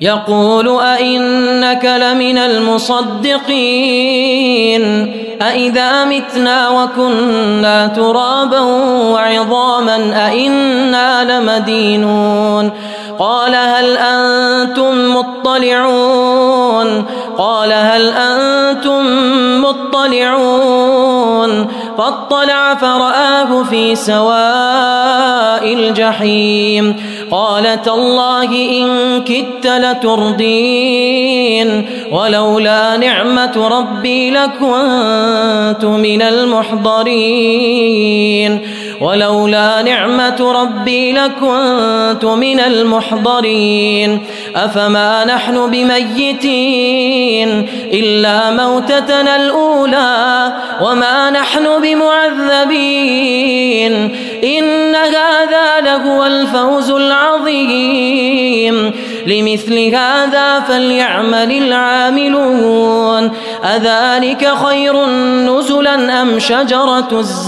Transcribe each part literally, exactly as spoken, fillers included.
يقول أئنك لمن المصدقين أئذا متنا وكنا ترابا وعظاما أئنا لمدينون قال هل أنتم مطلعون قال هل أنتم مطلعون فاطلع فرآه في سواء الجحيم قال تالله إن كدت لتردين ولولا نعمة ربي لكنت من المحضرين ولولا نعمة ربي لكنت من المحضرين أفما نحن بميتين إلا موتتنا الأولى وما نحن بمعذبين إن هذا لهو الفوز العظيم لمثل هذا فليعمل العاملون أذلك خير نزلا أم شجرة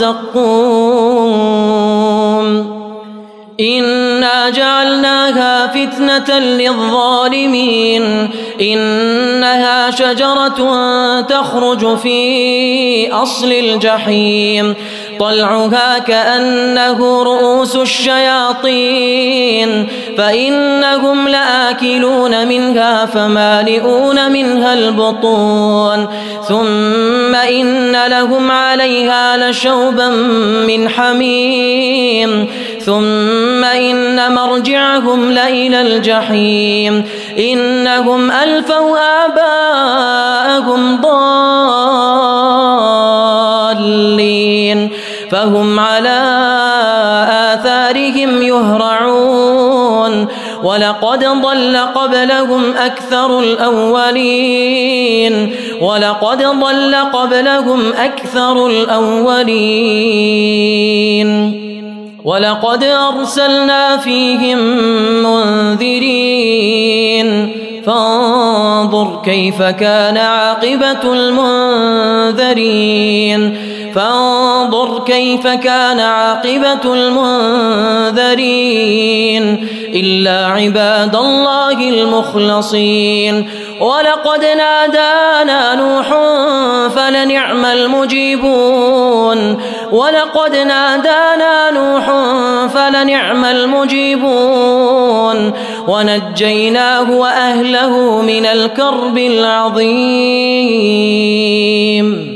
الزقوم إنا جعلناها فتنة للظالمين إنها شجرة تخرج في أصل الجحيم طلعها كأنه رؤوس الشياطين فإنهم لآكلون منها فمالئون منها البطون ثم إن لهم عليها لشوبا من حميم ثم إن مرجعهم لإلى الجحيم إنهم ألفوا آباءهم ضالين فهم على آثارهم يهرعون ولقد ضل قبلهم أكثر الأولين ولقد ضل قبلهم أكثر الأولين ولقد أرسلنا فيهم منذرين فانظر كيف كان عاقبة المنذرين فانظر كيف كان عاقبة المنذرين إلا عباد الله المخلصين ولقد نادانا نوح فلنعم المجيبون ولقد نادانا نوح فلنعم المجيبون ونجيناه وأهله من الكرب العظيم.